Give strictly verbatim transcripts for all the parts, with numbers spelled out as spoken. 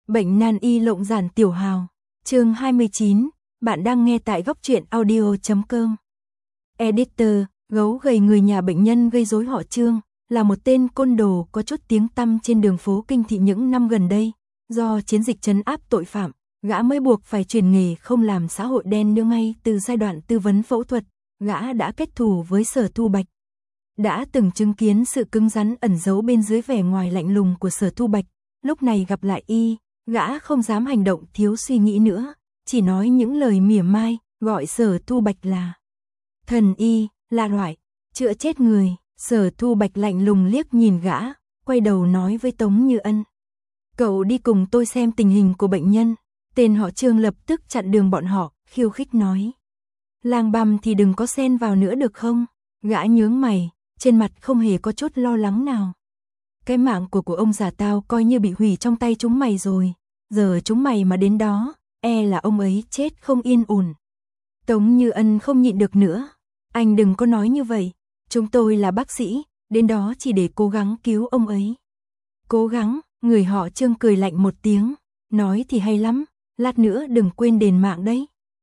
Bệnh nan y lộng giản tiểu hào. Chương hai mươi chín, bạn đang nghe tại góc truyện audio chấm com. Editor, gấu gầy người nhà bệnh nhân gây rối họ Trương, là một tên côn đồ có chút tiếng tăm trên đường phố Kinh Thị những năm gần đây. Do chiến dịch trấn áp tội phạm, gã mới buộc phải chuyển nghề không làm xã hội đen nữa. Ngay từ giai đoạn tư vấn phẫu thuật, gã đã kết thù với Sở Thu Bạch. Đã từng chứng kiến sự cứng rắn ẩn giấu bên dưới vẻ ngoài lạnh lùng của Sở Thu Bạch, lúc này gặp lại y, gã không dám hành động thiếu suy nghĩ nữa, chỉ nói những lời mỉa mai, gọi Sở Thu Bạch là thần y, là loại chữa chết người. Sở Thu Bạch lạnh lùng liếc nhìn gã, quay đầu nói với Tống Như Ân: "Cậu đi cùng tôi xem tình hình của bệnh nhân." Tên họ Trương lập tức chặn đường bọn họ, khiêu khích nói: "Lang băm thì đừng có xen vào nữa được không?" Gã nhướng mày, trên mặt không hề có chút lo lắng nào. "Cái mạng của của ông già tao coi như bị hủy trong tay chúng mày rồi, giờ chúng mày mà đến đó, e là ông ấy chết không yên ổn." Tống Như Ân không nhịn được nữa: "Anh đừng có nói như vậy, chúng tôi là bác sĩ, đến đó chỉ để cố gắng cứu ông ấy." "Cố gắng?" Người họ Trương cười lạnh một tiếng, nói thì hay lắm, lát nữa đừng quên đền mạng đấy.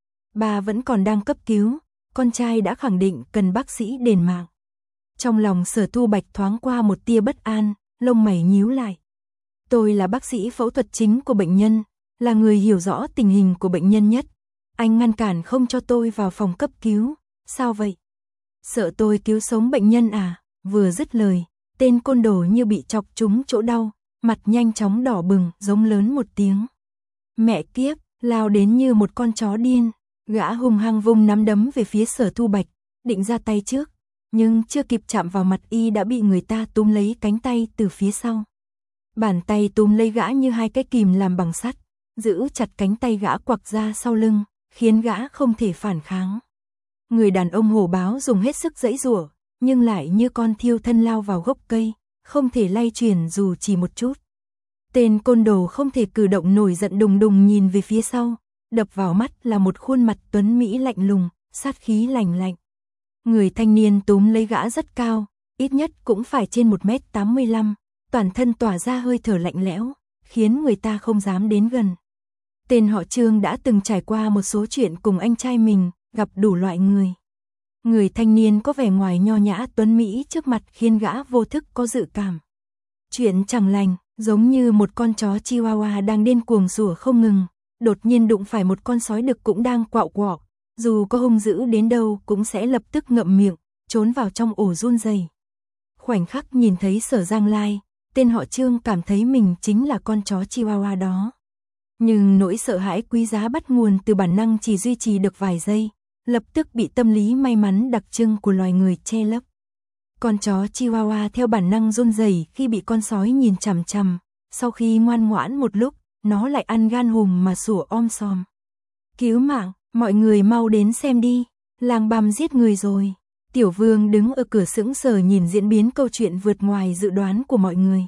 Bà vẫn còn đang cấp cứu, con trai đã khẳng định cần bác sĩ đền mạng. Trong lòng Sở Thu Bạch thoáng qua một tia bất an, lông mày nhíu lại. "Tôi là bác sĩ phẫu thuật chính của bệnh nhân, là người hiểu rõ tình hình của bệnh nhân nhất. Anh ngăn cản không cho tôi vào phòng cấp cứu, sao vậy? Sợ tôi cứu sống bệnh nhân à?" Vừa dứt lời, tên côn đồ như bị chọc trúng chỗ đau, mặt nhanh chóng đỏ bừng, giống lớn một tiếng. Mẹ kiếp, lao đến như một con chó điên. Gã hung hăng vung nắm đấm về phía Sở Thu Bạch, định ra tay trước, nhưng chưa kịp chạm vào mặt y đã bị người ta túm lấy cánh tay từ phía sau. Bàn tay túm lấy gã như hai cái kìm làm bằng sắt, giữ chặt cánh tay gã quặc ra sau lưng, khiến gã không thể phản kháng. Người đàn ông hổ báo dùng hết sức giãy giụa, nhưng lại như con thiêu thân lao vào gốc cây, không thể lay chuyển dù chỉ một chút. Tên côn đồ không thể cử động, nổi giận đùng đùng nhìn về phía sau, đập vào mắt là một khuôn mặt tuấn mỹ lạnh lùng, sát khí lạnh lạnh. Người thanh niên túm lấy gã rất cao, ít nhất cũng phải trên một mét tám mươi lăm, toàn thân tỏa ra hơi thở lạnh lẽo, khiến người ta không dám đến gần. Tên họ Trương đã từng trải qua một số chuyện cùng anh trai mình, gặp đủ loại người. Người thanh niên có vẻ ngoài nho nhã tuấn mỹ trước mặt khiến gã vô thức có dự cảm chuyện chẳng lành, giống như một con chó Chihuahua đang điên cuồng sủa không ngừng, đột nhiên đụng phải một con sói đực cũng đang quạo quọ, dù có hung dữ đến đâu cũng sẽ lập tức ngậm miệng, trốn vào trong ổ run rẩy. Khoảnh khắc nhìn thấy Sở Giang Lai, tên họ Trương cảm thấy mình chính là con chó Chihuahua đó. Nhưng nỗi sợ hãi quý giá bắt nguồn từ bản năng chỉ duy trì được vài giây, lập tức bị tâm lý may mắn đặc trưng của loài người che lấp. Con chó Chihuahua theo bản năng run rẩy khi bị con sói nhìn chằm chằm, sau khi ngoan ngoãn một lúc, nó lại ăn gan hùm mà sủa om sòm. "Cứu mạng, mọi người mau đến xem đi, Lang băm giết người rồi." Tiểu Vương đứng ở cửa sững sờ nhìn diễn biến câu chuyện vượt ngoài dự đoán của mọi người.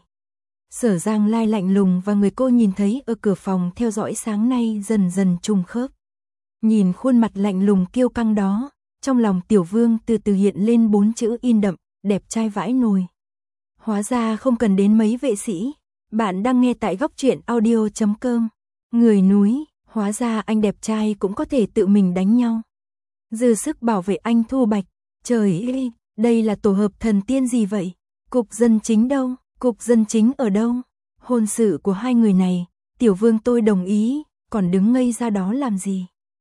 Sở Giang Lai lạnh lùng và người cô nhìn thấy ở cửa phòng theo dõi sáng nay dần dần trùng khớp. Nhìn khuôn mặt lạnh lùng kiêu căng đó, trong lòng Tiểu Vương từ từ hiện lên bốn chữ in đậm: đẹp trai vãi nồi. Hóa ra không cần đến mấy vệ sĩ. Bạn đang nghe tại góc truyện audio chấm com. Người núi, hóa ra anh đẹp trai cũng có thể tự mình đánh nhau. Dư sức bảo vệ anh Thu Bạch. Trời ơi, đây là tổ hợp thần tiên gì vậy? Cục dân chính đâu? Cục dân chính ở đâu? Hôn sự của hai người này, Tiểu Vương tôi đồng ý, còn đứng ngây ra đó làm gì?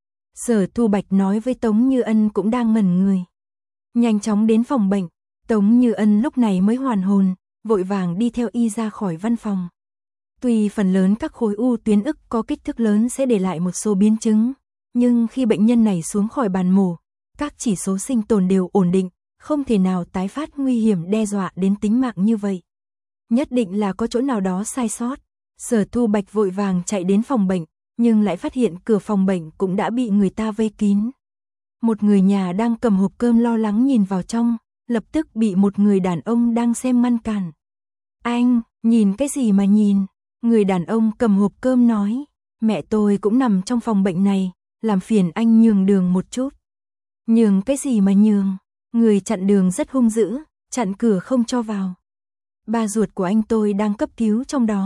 Sở Thu Bạch nói với Tống Như Ân cũng đang ngẩn người. Nhanh chóng đến phòng bệnh, Tống Như Ân lúc này mới hoàn hồn, vội vàng đi theo y ra khỏi văn phòng. Tuy phần lớn các khối u tuyến ức có kích thước lớn sẽ để lại một số biến chứng, nhưng khi bệnh nhân này xuống khỏi bàn mổ, các chỉ số sinh tồn đều ổn định, không thể nào tái phát nguy hiểm đe dọa đến tính mạng như vậy. Nhất định là có chỗ nào đó sai sót. Sở Thu Bạch vội vàng chạy đến phòng bệnh, nhưng lại phát hiện cửa phòng bệnh cũng đã bị người ta vây kín. Một người nhà đang cầm hộp cơm lo lắng nhìn vào trong, lập tức bị một người đàn ông đang xem ngăn cản. "Anh, nhìn cái gì mà nhìn?" Người đàn ông cầm hộp cơm nói. "Mẹ tôi cũng nằm trong phòng bệnh này, làm phiền anh nhường đường một chút." "Nhường cái gì mà nhường?" Người chặn đường rất hung dữ, chặn cửa không cho vào. "Ba ruột của anh tôi đang cấp cứu trong đó."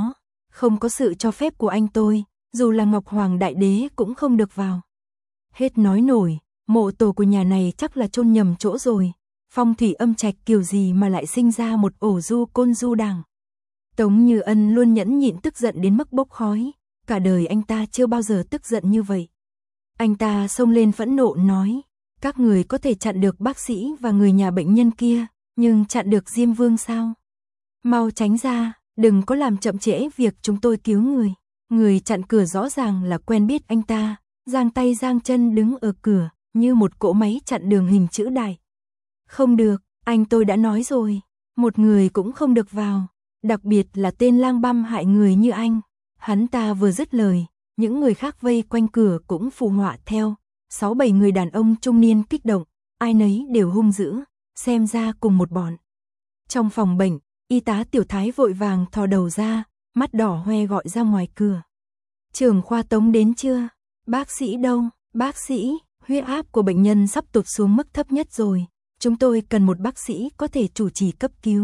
Không có sự cho phép của anh tôi, dù là Ngọc Hoàng Đại Đế cũng không được vào. Hết nói nổi, mộ tổ của nhà này chắc là chôn nhầm chỗ rồi. Phong thủy âm trạch kiểu gì mà lại sinh ra một ổ du côn du đảng. Tống Như Ân luôn nhẫn nhịn tức giận đến mức bốc khói. Cả đời anh ta chưa bao giờ tức giận như vậy. Anh ta xông lên phẫn nộ nói, các người có thể chặn được bác sĩ và người nhà bệnh nhân kia, nhưng chặn được Diêm Vương sao? Mau tránh ra, đừng có làm chậm trễ việc chúng tôi cứu người. Người chặn cửa rõ ràng là quen biết anh ta, giang tay giang chân đứng ở cửa, như một cỗ máy chặn đường hình chữ đại. Không được, anh tôi đã nói rồi, một người cũng không được vào, đặc biệt là tên lang băm hại người như anh. Hắn ta vừa dứt lời, những người khác vây quanh cửa cũng phù họa theo, sáu bảy người đàn ông trung niên kích động, ai nấy đều hung dữ, xem ra cùng một bọn. Trong phòng bệnh, y tá Tiểu Thái vội vàng thò đầu ra, mắt đỏ hoe gọi ra ngoài cửa. Trưởng khoa Tống đến chưa? Bác sĩ đâu? Bác sĩ, huyết áp của bệnh nhân sắp tụt xuống mức thấp nhất rồi, chúng tôi cần một bác sĩ có thể chủ trì cấp cứu.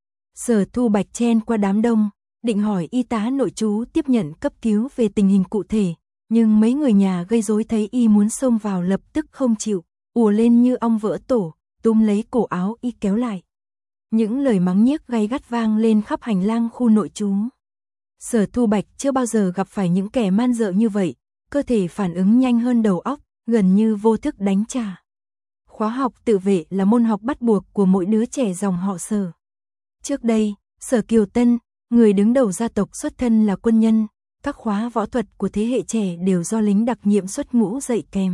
Sở Thu Bạch chen qua đám đông, định hỏi y tá nội trú tiếp nhận cấp cứu về tình hình cụ thể, nhưng mấy người nhà gây rối thấy y muốn xông vào lập tức không chịu, ùa lên như ong vỡ tổ, túm lấy cổ áo y kéo lại. Những lời mắng nhiếc gay gắt vang lên khắp hành lang khu nội trú. Sở Thu Bạch chưa bao giờ gặp phải những kẻ man dợ như vậy, cơ thể phản ứng nhanh hơn đầu óc, gần như vô thức đánh trả. Khóa học tự vệ là môn học bắt buộc của mỗi đứa trẻ dòng họ Sở. Trước đây, Sở Kiều Tân, người đứng đầu gia tộc xuất thân là quân nhân, các khóa võ thuật của thế hệ trẻ đều do lính đặc nhiệm xuất ngũ dạy kèm.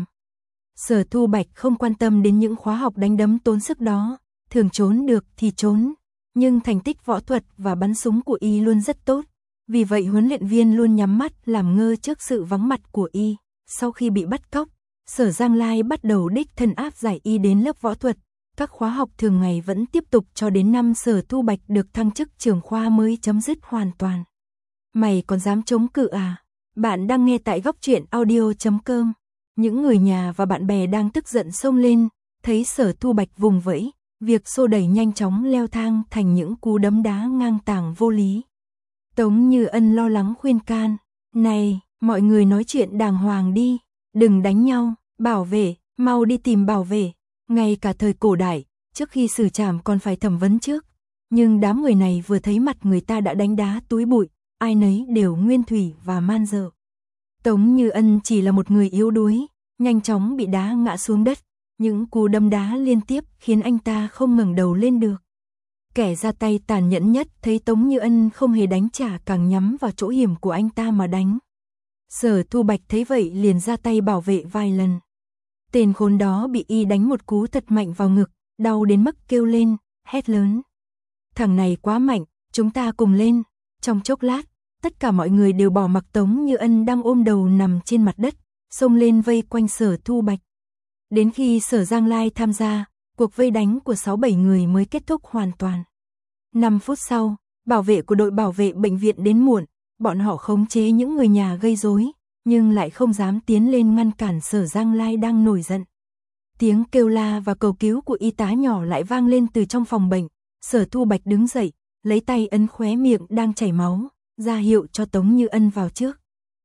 Sở Thu Bạch không quan tâm đến những khóa học đánh đấm tốn sức đó, thường trốn được thì trốn, nhưng thành tích võ thuật và bắn súng của y luôn rất tốt, vì vậy huấn luyện viên luôn nhắm mắt làm ngơ trước sự vắng mặt của y. Sau khi bị bắt cóc, Sở Giang Lai bắt đầu đích thân áp giải y đến lớp võ thuật, các khóa học thường ngày vẫn tiếp tục cho đến năm Sở Thu Bạch được thăng chức trưởng khoa mới chấm dứt hoàn toàn. Mày còn dám chống cự à? Bạn đang nghe tại góc truyện audio chấm com. Những người nhà và bạn bè đang tức giận xông lên, thấy Sở Thu Bạch vùng vẫy, việc xô đẩy nhanh chóng leo thang thành những cú đấm đá ngang tàng vô lý. Tống Như Ân lo lắng khuyên can, này, mọi người nói chuyện đàng hoàng đi, đừng đánh nhau, bảo vệ, mau đi tìm bảo vệ. Ngay cả thời cổ đại, trước khi xử trảm còn phải thẩm vấn trước, nhưng đám người này vừa thấy mặt người ta đã đánh đá túi bụi, ai nấy đều nguyên thủy và man dợ. Tống Như Ân chỉ là một người yếu đuối, nhanh chóng bị đá ngã xuống đất, những cú đấm đá liên tiếp khiến anh ta không ngẩng đầu lên được. Kẻ ra tay tàn nhẫn nhất thấy Tống Như Ân không hề đánh trả càng nhắm vào chỗ hiểm của anh ta mà đánh. Sở Thu Bạch thấy vậy liền ra tay bảo vệ vài lần. Tên khốn đó bị y đánh một cú thật mạnh vào ngực, đau đến mức kêu lên, hét lớn. Thằng này quá mạnh, chúng ta cùng lên. Trong chốc lát, tất cả mọi người đều bỏ mặc Tống Như Ân đang ôm đầu nằm trên mặt đất, xông lên vây quanh Sở Thu Bạch. Đến khi Sở Giang Lai tham gia, cuộc vây đánh của sáu bảy người mới kết thúc hoàn toàn. năm phút sau, bảo vệ của đội bảo vệ bệnh viện đến muộn, bọn họ khống chế những người nhà gây rối, nhưng lại không dám tiến lên ngăn cản Sở Giang Lai đang nổi giận. Tiếng kêu la và cầu cứu của y tá nhỏ lại vang lên từ trong phòng bệnh. Sở Thu Bạch đứng dậy, lấy tay ấn khóe miệng đang chảy máu, ra hiệu cho Tống Như Ân vào trước.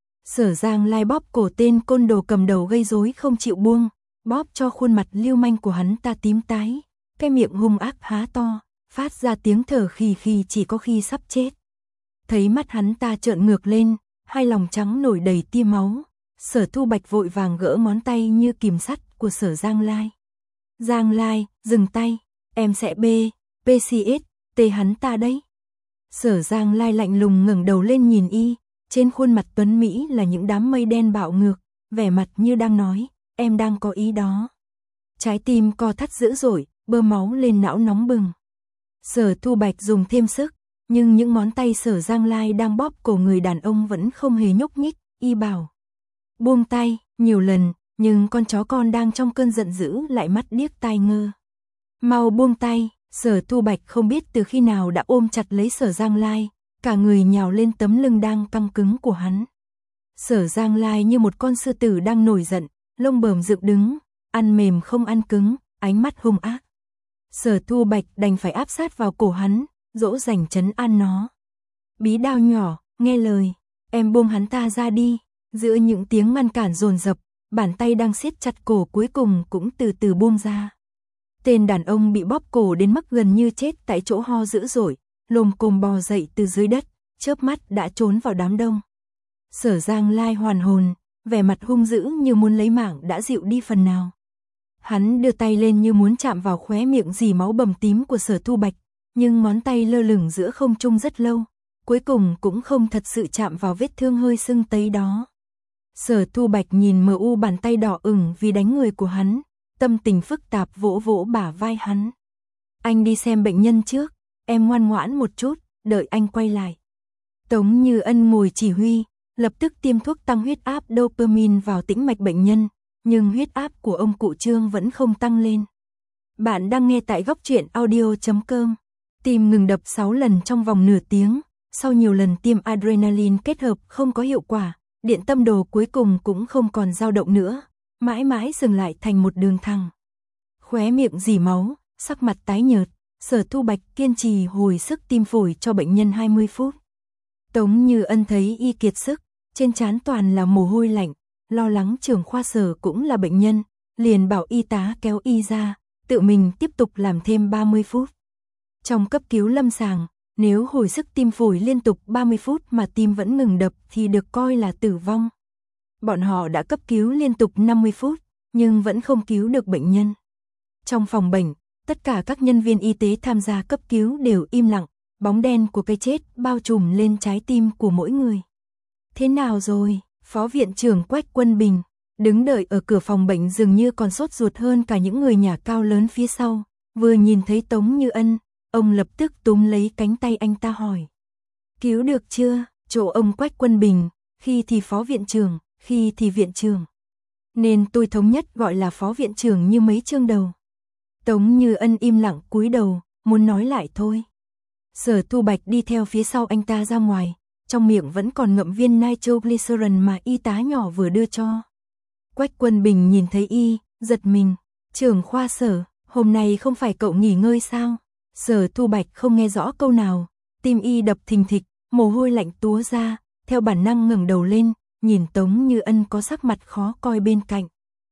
Sở Giang Lai bóp cổ tên côn đồ cầm đầu gây rối không chịu buông, bóp cho khuôn mặt lưu manh của hắn ta tím tái, cái miệng hung ác há to, phát ra tiếng thở khì khì chỉ có khi sắp chết. Thấy mắt hắn ta trợn ngược lên, hai lòng trắng nổi đầy tia máu, Sở Thu Bạch vội vàng gỡ ngón tay như kìm sắt của Sở Giang Lai. Giang Lai, dừng tay, em sẽ bê, pê xê ét, tê hắn ta đấy. Sở Giang Lai lạnh lùng ngẩng đầu lên nhìn y, trên khuôn mặt tuấn Mỹ là những đám mây đen bạo ngược, vẻ mặt như đang nói, em đang có ý đó. Trái tim co thắt dữ dội, bơ máu lên não nóng bừng. Sở Thu Bạch dùng thêm sức, nhưng những ngón tay Sở Giang Lai đang bóp cổ người đàn ông vẫn không hề nhúc nhích, y bảo. Buông tay, nhiều lần, nhưng con chó con đang trong cơn giận dữ lại mắt điếc tai ngơ. Mau buông tay, Sở Thu Bạch không biết từ khi nào đã ôm chặt lấy Sở Giang Lai, cả người nhào lên tấm lưng đang căng cứng của hắn. Sở Giang Lai như một con sư tử đang nổi giận, lông bờm dựng đứng, ăn mềm không ăn cứng, ánh mắt hung ác. Sở Thu Bạch đành phải áp sát vào cổ hắn, dỗ dành trấn an nó. Bí đao nhỏ, nghe lời, em buông hắn ta ra đi. Giữa những tiếng ngăn cản dồn dập, bàn tay đang siết chặt cổ cuối cùng cũng từ từ buông ra. Tên đàn ông bị bóp cổ đến mức gần như chết tại chỗ ho dữ dội, lồm cồm bò dậy từ dưới đất, chớp mắt đã trốn vào đám đông. Sở Giang Lai hoàn hồn, vẻ mặt hung dữ như muốn lấy mạng đã dịu đi phần nào. Hắn đưa tay lên như muốn chạm vào khóe miệng dì máu bầm tím của Sở Thu Bạch, nhưng ngón tay lơ lửng giữa không trung rất lâu, cuối cùng cũng không thật sự chạm vào vết thương hơi sưng tấy đó. Sở Thu Bạch nhìn mờ u bàn tay đỏ ửng vì đánh người của hắn, tâm tình phức tạp vỗ vỗ bả vai hắn. Anh đi xem bệnh nhân trước, em ngoan ngoãn một chút, đợi anh quay lại. Tống Như Ân ngồi chỉ huy, lập tức tiêm thuốc tăng huyết áp dopamine vào tĩnh mạch bệnh nhân, nhưng huyết áp của ông cụ Trương vẫn không tăng lên. Bạn đang nghe tại góc truyện audio chấm com. Tim ngừng đập sáu lần trong vòng nửa tiếng, sau nhiều lần tiêm adrenaline kết hợp không có hiệu quả, điện tâm đồ cuối cùng cũng không còn dao động nữa, mãi mãi dừng lại thành một đường thẳng. Khóe miệng rỉ máu, sắc mặt tái nhợt, Sở Thu Bạch kiên trì hồi sức tim phổi cho bệnh nhân hai mươi phút. Tống Như Ân thấy y kiệt sức, trên trán toàn là mồ hôi lạnh, lo lắng trưởng khoa Sở cũng là bệnh nhân, liền bảo y tá kéo y ra, tự mình tiếp tục làm thêm ba mươi phút. Trong cấp cứu lâm sàng, nếu hồi sức tim phổi liên tục ba mươi phút mà tim vẫn ngừng đập thì được coi là tử vong. Bọn họ đã cấp cứu liên tục năm mươi phút, nhưng vẫn không cứu được bệnh nhân. Trong phòng bệnh, tất cả các nhân viên y tế tham gia cấp cứu đều im lặng, bóng đen của cái chết bao trùm lên trái tim của mỗi người. Thế nào rồi? Phó viện trưởng Quách Quân Bình, đứng đợi ở cửa phòng bệnh dường như còn sốt ruột hơn cả những người nhà cao lớn phía sau, vừa nhìn thấy Tống Như Ân, ông lập tức túm lấy cánh tay anh ta hỏi. Cứu được chưa? Chỗ ông Quách Quân Bình, khi thì phó viện trưởng, khi thì viện trưởng. Nên tôi thống nhất gọi là phó viện trưởng như mấy chương đầu. Tống Như Ân im lặng cúi đầu, muốn nói lại thôi. Sở Thu Bạch đi theo phía sau anh ta ra ngoài, trong miệng vẫn còn ngậm viên nitroglycerin mà y tá nhỏ vừa đưa cho. Quách Quân Bình nhìn thấy y, giật mình. Trưởng khoa Sở, hôm nay không phải cậu nghỉ ngơi sao? Sở Thu Bạch không nghe rõ câu nào, tim y đập thình thịch, mồ hôi lạnh túa ra, theo bản năng ngẩng đầu lên, nhìn Tống Như Ân có sắc mặt khó coi bên cạnh.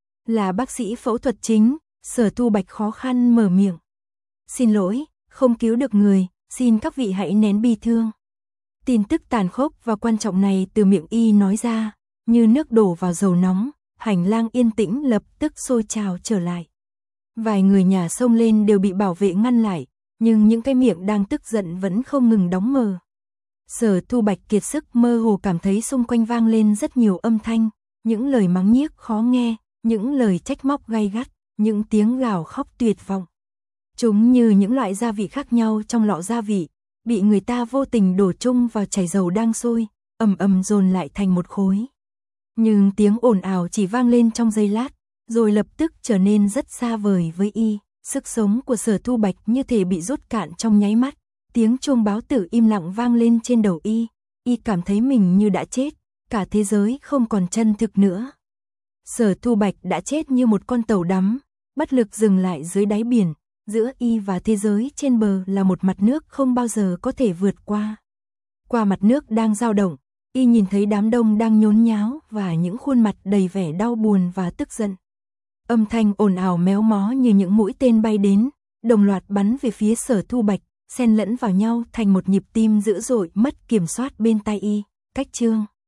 Là bác sĩ phẫu thuật chính, Sở Thu Bạch khó khăn mở miệng. Xin lỗi, không cứu được người, xin các vị hãy nén bi thương. Tin tức tàn khốc và quan trọng này từ miệng y nói ra, như nước đổ vào dầu nóng, hành lang yên tĩnh lập tức sôi trào trở lại. Vài người nhà xông lên đều bị bảo vệ ngăn lại, nhưng những cái miệng đang tức giận vẫn không ngừng đóng mờ. Sở Thu Bạch kiệt sức mơ hồ cảm thấy xung quanh vang lên rất nhiều âm thanh, những lời mắng nhiếc khó nghe, những lời trách móc gay gắt, những tiếng gào khóc tuyệt vọng. Chúng như những loại gia vị khác nhau trong lọ gia vị, bị người ta vô tình đổ chung vào chảy dầu đang sôi, ầm ầm dồn lại thành một khối. Nhưng tiếng ồn ào chỉ vang lên trong giây lát, rồi lập tức trở nên rất xa vời với y. Sức sống của Sở Thu Bạch như thể bị rút cạn trong nháy mắt, tiếng chuông báo tử im lặng vang lên trên đầu y, y cảm thấy mình như đã chết, cả thế giới không còn chân thực nữa. Sở Thu Bạch đã chết như một con tàu đắm, bất lực dừng lại dưới đáy biển, giữa y và thế giới trên bờ là một mặt nước không bao giờ có thể vượt qua. Qua mặt nước đang dao động, y nhìn thấy đám đông đang nhốn nháo và những khuôn mặt đầy vẻ đau buồn và tức giận. Âm thanh ồn ào méo mó như những mũi tên bay đến, đồng loạt bắn về phía Sở Thu Bạch, xen lẫn vào nhau thành một nhịp tim dữ dội mất kiểm soát bên tai y. Cách chương